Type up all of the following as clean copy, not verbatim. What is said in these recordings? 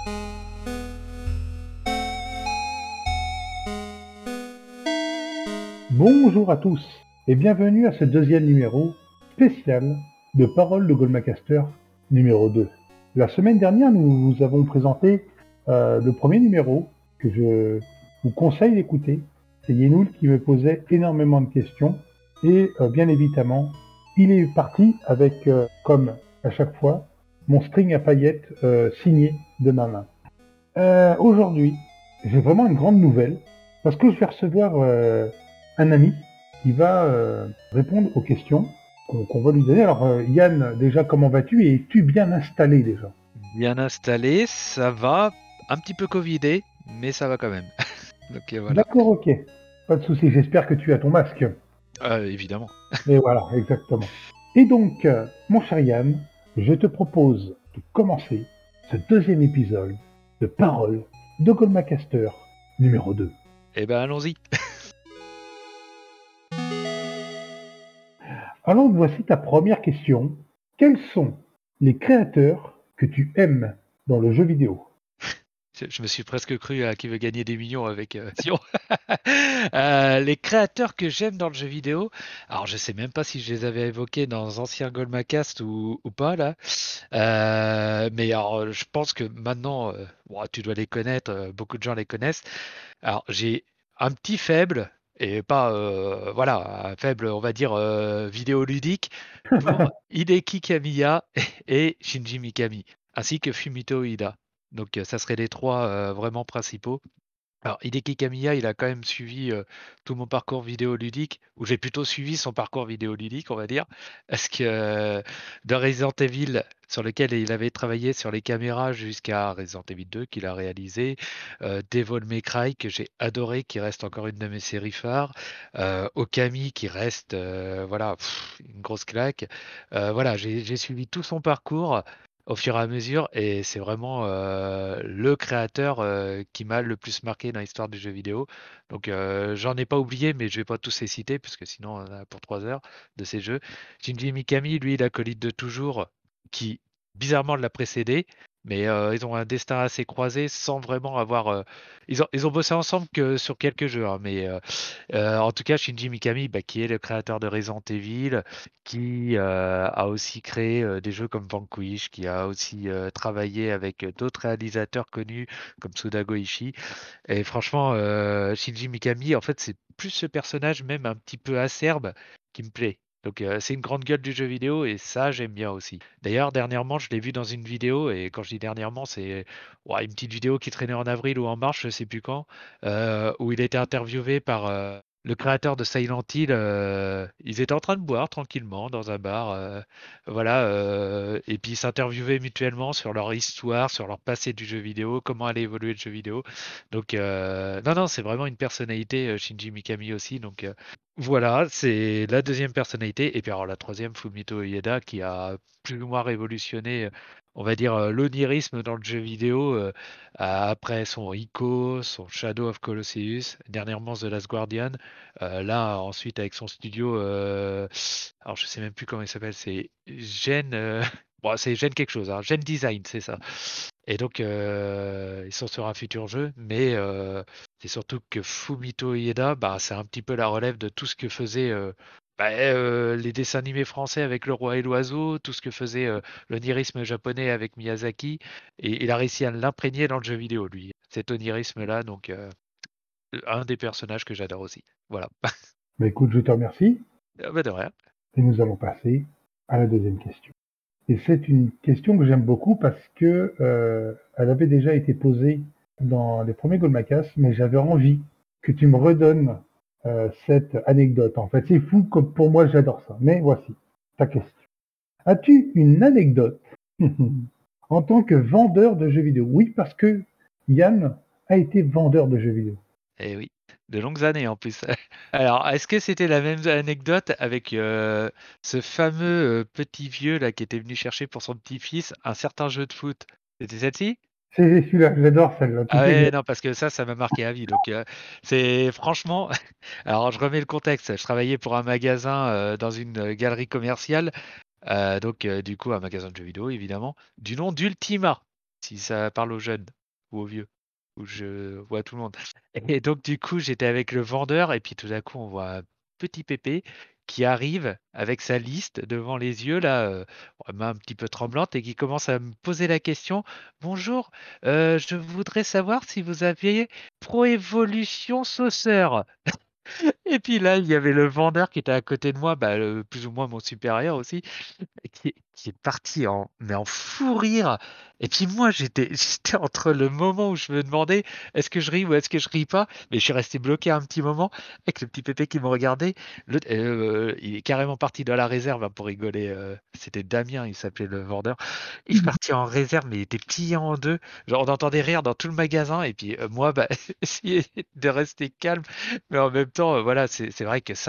Bonjour à tous et bienvenue à ce deuxième numéro spécial de Paroles de Goldmacaster numéro 2. La semaine dernière, nous vous avons présenté le premier numéro que je vous conseille d'écouter. C'est Yenoul qui me posait énormément de questions et bien évidemment, il est parti avec, comme à chaque fois, mon string à paillettes signé de ma main. Aujourd'hui, j'ai vraiment une grande nouvelle parce que je vais recevoir un ami qui va répondre aux questions qu'on va lui donner. Alors Yann, déjà comment vas-tu et es-tu bien installé déjà? Bien installé, ça va, un petit peu covidé, mais ça va quand même. Donc voilà. D'accord, ok. Pas de souci, j'espère que tu as ton masque. Évidemment. Et voilà, exactement. Et donc, mon cher Yann, je te propose de commencer ce deuxième épisode de Paroles de Goldmacaster numéro 2. Eh ben allons-y. Alors voici ta première question. Quels sont les créateurs que tu aimes dans le jeu vidéo? Je me suis presque cru à qui veut gagner des millions avec Sion. Les créateurs que j'aime dans le jeu vidéo, alors je sais même pas si je les avais évoqués dans ancien Goldmacast ou pas là. Mais alors je pense que maintenant, bon, tu dois les connaître, beaucoup de gens les connaissent. Alors, j'ai un petit faible, et pas, voilà, un faible, on va dire, vidéoludique, pour Hideki Kamiya et Shinji Mikami, ainsi que Fumito Ueda. Donc, ça serait les trois vraiment principaux. Alors, Hideki Kamiya, il a quand même suivi tout mon parcours vidéoludique, ou j'ai plutôt suivi son parcours vidéoludique, on va dire, parce que de Resident Evil, sur lequel il avait travaillé sur les caméras jusqu'à Resident Evil 2, qu'il a réalisé, Devil May Cry, que j'ai adoré, qui reste encore une de mes séries phares, Okami, qui reste, voilà, une grosse claque. Voilà, j'ai suivi tout son parcours au fur et à mesure, et c'est vraiment le créateur qui m'a le plus marqué dans l'histoire du jeu vidéo. Donc j'en ai pas oublié, mais je vais pas tous les citer, parce que sinon on en a pour 3 heures de ces jeux. Shinji Mikami, lui, l'acolyte de toujours, qui bizarrement l'a précédé, mais ils ont un destin assez croisé sans vraiment avoir. Ils ont bossé ensemble que sur quelques jeux, hein, mais en tout cas, Shinji Mikami, bah, qui est le créateur de Resident Evil, qui a aussi créé des jeux comme Vanquish, qui a aussi travaillé avec d'autres réalisateurs connus comme Suda Goichi. Et franchement, Shinji Mikami, en fait, c'est plus ce personnage, même un petit peu acerbe, qui me plaît. Donc, c'est une grande gueule du jeu vidéo et ça, j'aime bien aussi. D'ailleurs, dernièrement, je l'ai vu dans une vidéo, et quand je dis dernièrement, c'est ouais, une petite vidéo qui traînait en avril ou en mars, je sais plus quand, où il a été interviewé par le créateur de Silent Hill. Ils étaient en train de boire tranquillement dans un bar, voilà, et puis ils s'interviewaient mutuellement sur leur histoire, sur leur passé du jeu vidéo, comment allait évoluer le jeu vidéo. Donc, non, non, c'est vraiment une personnalité, Shinji Mikami aussi. Donc, voilà, c'est la deuxième personnalité. Et puis, alors, la troisième, Fumito Ueda, qui a plus ou moins révolutionné, on va dire, l'onirisme dans le jeu vidéo, après son Ico, son Shadow of Colosseus, dernièrement The Last Guardian. Là, ensuite, avec son studio, alors je sais même plus comment il s'appelle, c'est Gen, bon, c'est Gen quelque chose, hein, Gen Design, c'est ça. Et donc, ils sont sur un futur jeu, mais c'est surtout que Fumito Ueda, bah, c'est un petit peu la relève de tout ce que faisait les dessins animés français avec Le Roi et l'Oiseau, tout ce que faisait l'onirisme japonais avec Miyazaki, et il a réussi à l'imprégner dans le jeu vidéo, lui, cet onirisme-là, donc un des personnages que j'adore aussi. Voilà. Bah écoute, je te remercie Ah bah, de rien. et nous allons passer à la deuxième question. Et c'est une question que j'aime beaucoup parce que elle avait déjà été posée dans les premiers Goldmacas, mais j'avais envie que tu me redonnes cette anecdote. En fait, c'est fou comme pour moi, j'adore ça. Mais voici ta question. As-tu une anecdote en tant que vendeur de jeux vidéo? Oui, parce que Yann a été vendeur de jeux vidéo. Eh oui, de longues années en plus. Alors, est-ce que c'était la même anecdote avec ce fameux petit vieux là qui était venu chercher pour son petit-fils un certain jeu de foot? C'était celle-ci? C'est celui-là, j'adore celle-là. Tu Ah sais que ouais, non, parce que ça m'a marqué à vie. Donc, c'est franchement. Alors, je remets le contexte. Je travaillais pour un magasin dans une galerie commerciale, donc du coup, un magasin de jeux vidéo, évidemment, du nom d'Ultima. si ça parle aux jeunes ou aux vieux, où je vois tout le monde. Et donc du coup, j'étais avec le vendeur et puis tout d'un coup, on voit un petit pépé qui arrive avec sa liste devant les yeux là, main un petit peu tremblante et qui commence à me poser la question: «Bonjour, je voudrais savoir si vous aviez Pro Evolution Sauceur?» Et puis là, il y avait le vendeur qui était à côté de moi, bah, plus ou moins mon supérieur aussi, et qui est parti en fou rire. Et puis moi, j'étais j'étais entre le moment où je me demandais: «Est-ce que je ris ou est-ce que je ris pas?» Mais je suis resté bloqué un petit moment avec le petit pépé qui me regardait. L'autre, il est carrément parti dans la réserve, hein, pour rigoler, c'était Damien, il s'appelait le vendeur. Il est parti en réserve, mais il était plié en 2. Genre, on entendait rire dans tout le magasin et puis, moi, bah, essayer de rester calme, mais en même temps, voilà, c'est vrai que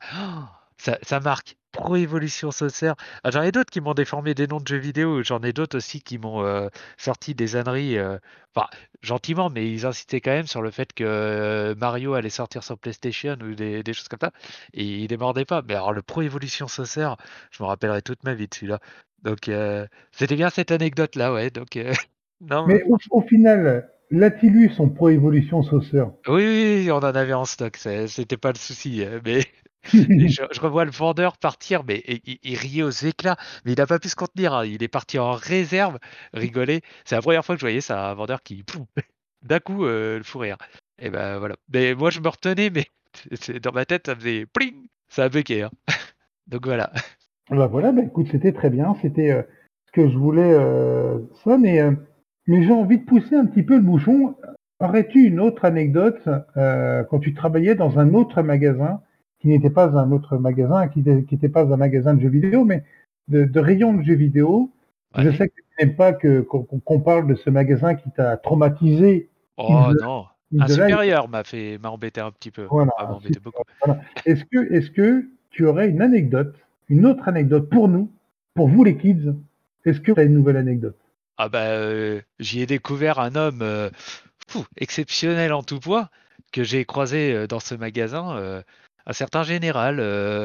ça marque. Pro Evolution Sauceur. Ah, j'en ai d'autres qui m'ont déformé des noms de jeux vidéo. J'en ai d'autres aussi qui m'ont sorti des âneries. Enfin, gentiment, mais ils insistaient quand même sur le fait que Mario allait sortir sur PlayStation ou des choses comme ça. Et ils ne mordaient pas. Mais alors, le Pro Evolution Sauceur, je me rappellerai toute ma vie de celui-là. Donc, c'était bien cette anecdote-là, ouais. Donc, non, Mais au final, l'as-tu lu son Pro Evolution Sauceur? oui, oui, oui, on en avait en stock. C'était pas le souci. Mais et je revois le vendeur partir, mais il riait aux éclats, mais il n'a pas pu se contenir, hein. Il est parti en réserve, rigoler. C'est la première fois que je voyais ça, un vendeur qui, pouf, d'un coup, le fou rire. Et ben voilà. Mais moi, je me retenais, mais dans ma tête, ça faisait pling, ça a bugué, hein. Donc voilà. Bah voilà, bah écoute, c'était très bien, c'était ce que je voulais, ça, mais j'ai envie de pousser un petit peu le bouchon. Aurais-tu une autre anecdote quand tu travaillais dans un autre magasin qui n'était pas un autre magasin, qui n'était pas un magasin de jeux vidéo, mais de rayon de jeux vidéo? Je Ouais. sais que tu n'aimes pas qu'on parle de ce magasin qui t'a traumatisé in Oh the, non, in un the life. supérieur m'a embêté un petit peu. Voilà, Ah, m'a embêté super. beaucoup. Voilà. Est-ce que tu aurais une anecdote, une autre anecdote pour nous, pour vous les kids? Est-ce que tu as une nouvelle anecdote? Ah bah, j'y ai découvert un homme, exceptionnel en tout point, que j'ai croisé, dans ce magasin, un certain général,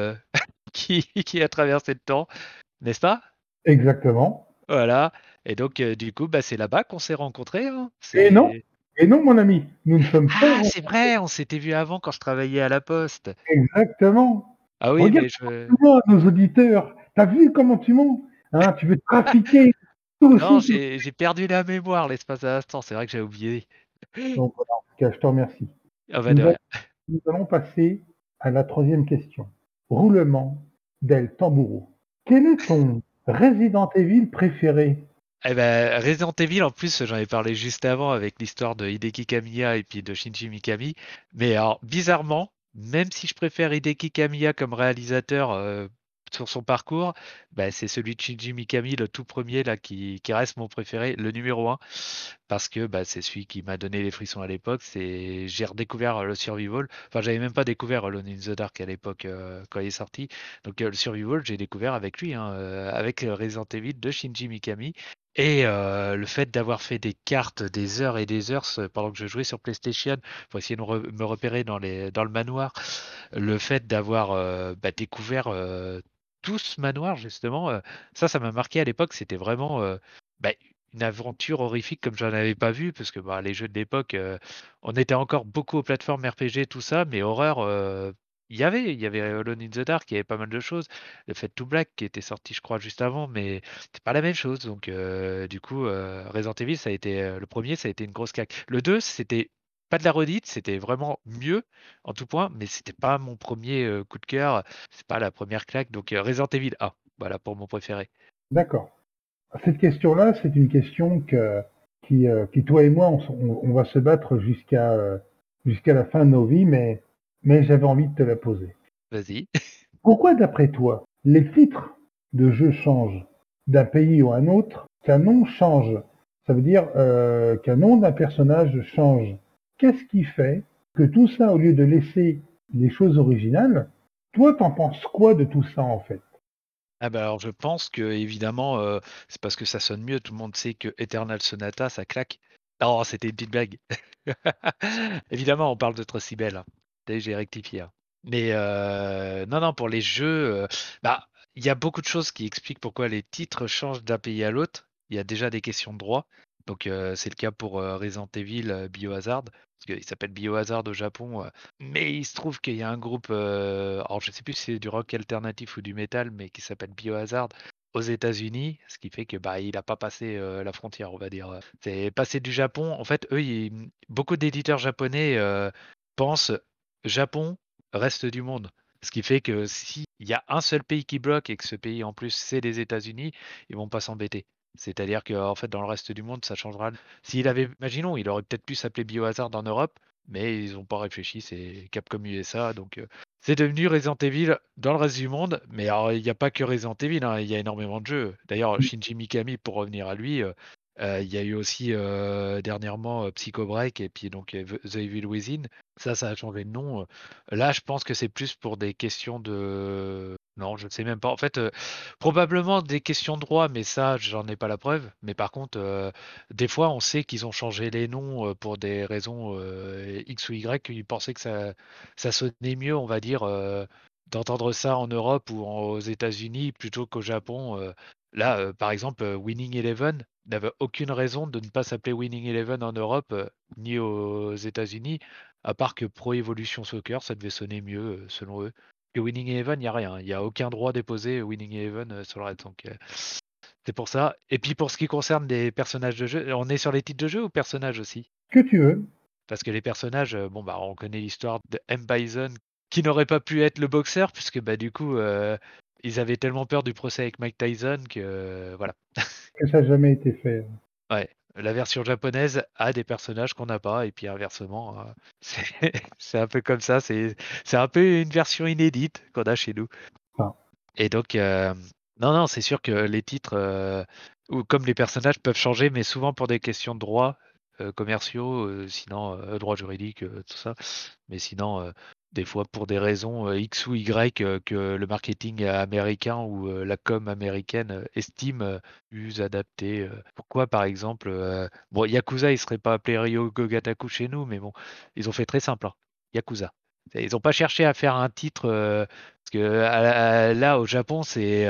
qui a traversé le temps, n'est-ce pas? Exactement. Voilà. Et donc, du coup, bah, c'est là-bas qu'on s'est rencontrés, hein. Et non, C'est et non, mon ami, nous ne sommes pas Ah, c'est vrai, on s'était vu avant quand je travaillais à la poste. exactement. Ah oui, Regarde mais comment je tu mens, nos auditeurs. T'as vu comment tu mens? Hein, tu veux trafiquer. Toi non, aussi, tu. j'ai perdu la mémoire l'espace d'un instant, c'est vrai que j'ai oublié. Donc voilà, en tout cas, je te remercie. Ah bah, de Nous allons, rien. nous allons passer à la troisième question. Roulement del tambouro. Quel est ton Resident Evil préféré? Eh ben, Resident Evil, en plus, j'en ai parlé juste avant avec l'histoire de Hideki Kamiya et puis de Shinji Mikami. Mais alors, bizarrement, même si je préfère Hideki Kamiya comme réalisateur sur son parcours, bah, c'est celui de Shinji Mikami, le tout premier, là, qui reste mon préféré, le numéro un, parce que bah, c'est celui qui m'a donné les frissons à l'époque. J'ai redécouvert le survival. Enfin, j'avais même pas découvert Alone in the Dark à l'époque quand il est sorti. Donc, le survival, j'ai découvert avec lui, hein, avec Resident Evil de Shinji Mikami. Et le fait d'avoir fait des cartes des heures et des heures pendant que je jouais sur PlayStation pour essayer de me repérer dans le manoir, le fait d'avoir bah, découvert tout ce manoir justement, ça m'a marqué à l'époque. C'était vraiment bah, une aventure horrifique comme j'en avais pas vu, parce que bah, les jeux de l'époque, on était encore beaucoup aux plateformes RPG, tout ça, mais horreur, il y avait Alone in the Dark, il y avait pas mal de choses. Le Fade to Black qui était sorti, je crois, juste avant, mais c'est pas la même chose. Donc, du coup, Resident Evil, ça a été le premier, ça a été une grosse claque. Le 2, c'était pas de la redite, c'était vraiment mieux en tout point, mais c'était pas mon premier coup de cœur, c'est pas la première claque. Donc, Resident Evil 1, voilà pour mon préféré. D'accord. Cette question-là, c'est une question qui, toi et moi, on va se battre jusqu'à la fin de nos vies, mais j'avais envie de te la poser. Vas-y. Pourquoi, d'après toi, les titres de jeux changent d'un pays ou à un autre, qu'un nom change? Ça veut dire qu'un nom d'un personnage change. Qu'est-ce qui fait que tout ça, au lieu de laisser les choses originales, toi, t'en penses quoi de tout ça en fait? Ah bah alors je pense que évidemment c'est parce que ça sonne mieux. Tout le monde sait que Eternal Sonata ça claque. Non, c'était une petite blague. Évidemment, on parle de Trocibel, hein. J'ai rectifié, hein. Mais non, non, pour les jeux, bah il y a beaucoup de choses qui expliquent pourquoi les titres changent d'un pays à l'autre. Il y a déjà des questions de droit. Donc c'est le cas pour Resident Evil Biohazard, parce qu'il s'appelle Biohazard au Japon, mais il se trouve qu'il y a un groupe, alors je sais plus si c'est du rock alternatif ou du métal, mais qui s'appelle Biohazard aux États-Unis, ce qui fait que bah il a pas passé la frontière, on va dire. C'est passé du Japon. En fait, eux, beaucoup d'éditeurs japonais pensent Japon, reste du monde. Ce qui fait que s'il y a un seul pays qui bloque et que ce pays en plus c'est les États-Unis, ils vont pas s'embêter. C'est-à-dire qu'en fait, dans le reste du monde, ça changera. S'il avait, imaginons, il aurait peut-être pu s'appeler Biohazard en Europe, mais ils n'ont pas réfléchi, c'est Capcom USA, donc c'est devenu Resident Evil dans le reste du monde. Mais alors, il n'y a pas que Resident Evil, hein, il y a énormément de jeux. D'ailleurs, Shinji Mikami, pour revenir à lui, il y a eu aussi dernièrement Psycho Break et puis donc The Evil Within. Ça a changé de nom. Là, je pense que c'est plus pour des questions de. Non, je ne sais même pas. En fait, probablement des questions de droit, mais ça, j'en ai pas la preuve. Mais par contre, des fois, on sait qu'ils ont changé les noms pour des raisons X ou Y, qu'ils pensaient que ça sonnait mieux, on va dire, d'entendre ça en Europe ou aux États-Unis plutôt qu'au Japon. Là, par exemple, Winning Eleven n'avait aucune raison de ne pas s'appeler Winning Eleven en Europe ni aux États-Unis, à part que Pro Evolution Soccer, ça devait sonner mieux selon eux. Que Winning Eleven, il n'y a rien. Il n'y a aucun droit déposé Winning Eleven sur le reste. Donc, c'est pour ça. Et puis pour ce qui concerne des personnages de jeu, on est sur les titres de jeu ou personnages aussi? Que tu veux. Parce que les personnages, bon bah on connaît l'histoire de M. Bison qui n'aurait pas pu être le boxeur, puisque bah du coup ils avaient tellement peur du procès avec Mike Tyson que voilà. Que ça n'a jamais été fait. Ouais, la version japonaise a des personnages qu'on n'a pas, et puis inversement, c'est c'est un peu comme ça, c'est un peu une version inédite qu'on a chez nous. Enfin, Et donc, non, non, c'est sûr que les titres, ou comme les personnages peuvent changer, mais souvent pour des questions de droits commerciaux, sinon droits juridiques, tout ça. Mais sinon, des fois pour des raisons X ou Y que le marketing américain ou la com américaine estime plus adapté. Pourquoi, par exemple, bon, Yakuza, il serait pas appelé Ryo Gogataku chez nous, mais bon, ils ont fait très simple, hein. Yakuza. Ils n'ont pas cherché à faire un titre parce que là, au Japon, c'est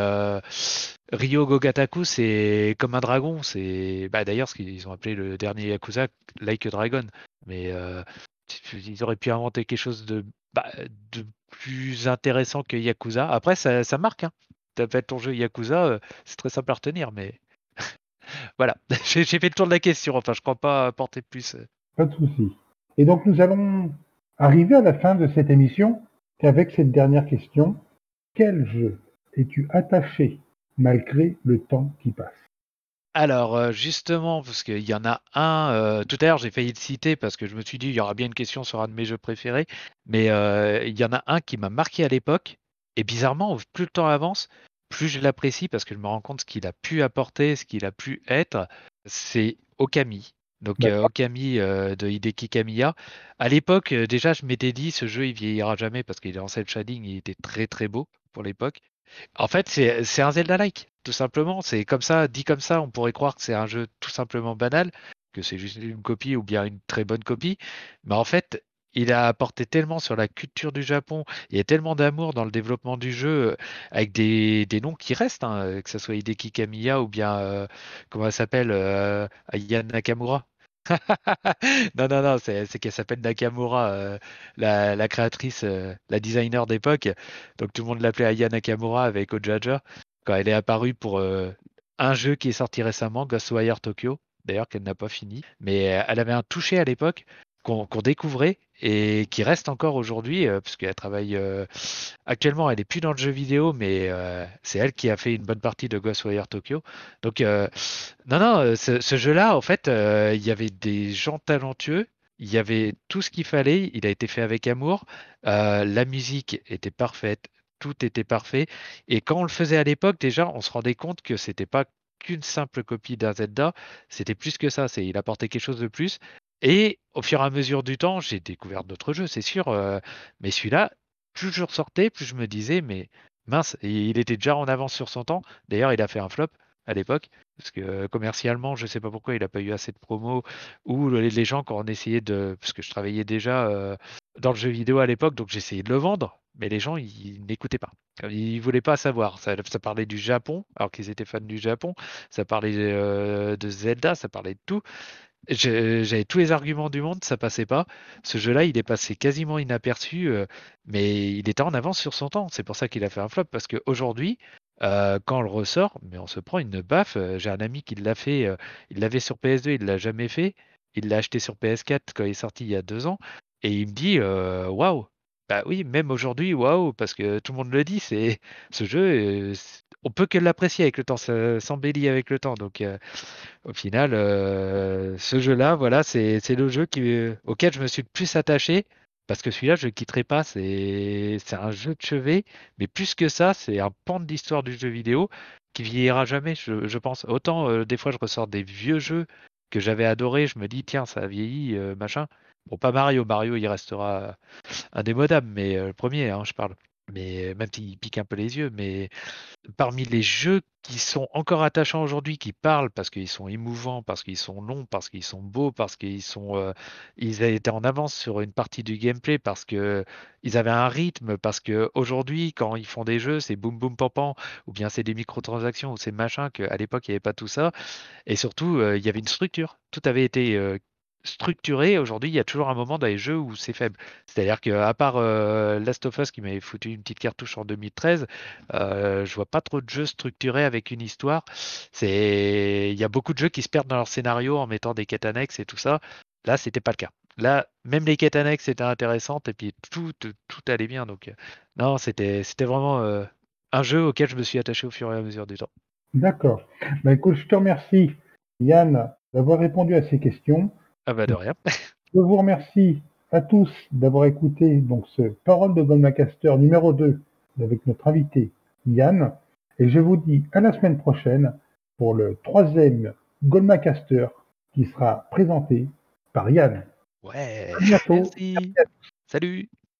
Ryo Gogataku, c'est comme un dragon. C'est bah, d'ailleurs ce qu'ils ont appelé le dernier Yakuza Like a Dragon. Mais ils auraient pu inventer quelque chose bah, de plus intéressant que Yakuza. Après, ça marque, hein. Tu as fait ton jeu Yakuza, c'est très simple à retenir, mais voilà. J'ai fait le tour de la question. Enfin, je crois pas apporter plus. pas de souci. Et donc nous allons arriver à la fin de cette émission avec cette dernière question. Quel jeu es-tu attaché malgré le temps qui passe? Alors, justement, parce qu'il y en a un, tout à l'heure j'ai failli le citer parce que je me suis dit il y aura bien une question sur un de mes jeux préférés, mais il y en a un qui m'a marqué à l'époque, et bizarrement, plus le temps avance, plus je l'apprécie parce que je me rends compte ce qu'il a pu apporter, ce qu'il a pu être, c'est Okami. Donc D'accord. Okami de Hideki Kamiya. À l'époque, déjà, je m'étais dit ce jeu il vieillira jamais parce qu'il est en cel shading, il était très très beau pour l'époque. En fait, c'est un Zelda-like, tout simplement. C'est comme ça, dit comme ça, on pourrait croire que c'est un jeu tout simplement banal, que c'est juste une copie ou bien une très bonne copie. Mais en fait, il a apporté tellement sur la culture du Japon. Il y a tellement d'amour dans le développement du jeu, avec des noms qui restent, hein, que ce soit Hideki Kamiya ou bien, comment elle s'appelle, Aya Nakamura. Non, non, non, c'est qu'elle s'appelle Nakamura, la créatrice, la designer d'époque. Donc tout le monde l'appelait Aya Nakamura avec Ojaja quand elle est apparue pour un jeu qui est sorti récemment, Ghostwire Tokyo, d'ailleurs qu'elle n'a pas fini. Mais elle avait un toucher à l'époque qu'on découvrait et qui reste encore aujourd'hui, parce qu'elle travaille actuellement, elle est plus dans le jeu vidéo, mais c'est elle qui a fait une bonne partie de Ghostwire Tokyo. Donc non, non, ce jeu-là, en fait, il y avait des gens talentueux, il y avait tout ce qu'il fallait, il a été fait avec amour, la musique était parfaite, tout était parfait. Et quand on le faisait à l'époque, déjà, on se rendait compte que c'était pas qu'une simple copie d'un Zelda, c'était plus que ça, il apportait quelque chose de plus. Et au fur et à mesure du temps, j'ai découvert d'autres jeux, c'est sûr, mais celui-là, plus je ressortais, plus je me disais, mais mince, il était déjà en avance sur son temps. D'ailleurs, il a fait un flop à l'époque. Parce que commercialement, je sais pas pourquoi il n'a pas eu assez de promos, ou les gens quand on essayait de. Parce que je travaillais déjà dans le jeu vidéo à l'époque, donc j'essayais de le vendre, mais les gens, ils n'écoutaient pas. Ils voulaient pas savoir. Ça parlait du Japon, alors qu'ils étaient fans du Japon. Ça parlait de Zelda, ça parlait de tout. J'avais tous les arguments du monde, ça passait pas. Ce jeu-là, il est passé quasiment inaperçu, mais il était en avance sur son temps. C'est pour ça qu'il a fait un flop, parce qu'aujourd'hui, quand on le ressort, mais on se prend une baffe. J'ai un ami qui l'a fait, il l'avait sur PS2, il l'a jamais fait. Il l'a acheté sur PS4 quand il est sorti il y a 2 ans, et il me dit waouh. Bah oui, même aujourd'hui, waouh, parce que tout le monde le dit, c'est ce jeu, on peut que l'apprécier avec le temps, ça s'embellit avec le temps. Donc, au final, ce jeu-là, voilà, c'est le jeu auquel je me suis le plus attaché, parce que celui-là, je ne le quitterai pas. C'est un jeu de chevet, mais plus que ça, c'est un pan de l'histoire du jeu vidéo qui vieillira jamais, je pense. Autant, des fois, je ressors des vieux jeux que j'avais adorés, je me dis, tiens, ça a vieilli, machin. Bon, pas Mario, Mario, il restera indémodable, mais le premier, hein, je parle. Mais même s'il pique un peu les yeux, mais parmi les jeux qui sont encore attachants aujourd'hui, qui parlent parce qu'ils sont émouvants, parce qu'ils sont longs, parce qu'ils sont beaux, parce qu'ils sont, ils étaient en avance sur une partie du gameplay, parce que ils avaient un rythme, parce que aujourd'hui, quand ils font des jeux, c'est boum boum pam pam, ou bien c'est des microtransactions, ou c'est machin, qu'à l'époque, il n'y avait pas tout ça. Et surtout, il y avait une structure. Tout avait été structuré. Aujourd'hui, il y a toujours un moment dans les jeux où c'est faible. C'est-à-dire qu'à part Last of Us qui m'avait foutu une petite cartouche en 2013, je vois pas trop de jeux structurés avec une histoire. Il y a beaucoup de jeux qui se perdent dans leur scénario en mettant des quêtes annexes et tout ça. Là, c'était pas le cas. Là, même les quêtes annexes étaient intéressantes et puis tout allait bien. Donc, non, c'était vraiment un jeu auquel je me suis attaché au fur et à mesure du temps. D'accord. Ben, écoute, je te remercie, Yann, d'avoir répondu à ces questions. Ah bah de rien. Je vous remercie à tous d'avoir écouté donc ce Parole de Goldmacaster numéro 2 avec notre invité Yann. Et je vous dis à la semaine prochaine pour le troisième Goldmacaster qui sera présenté par Yann. Ouais, À bientôt. merci. Salut.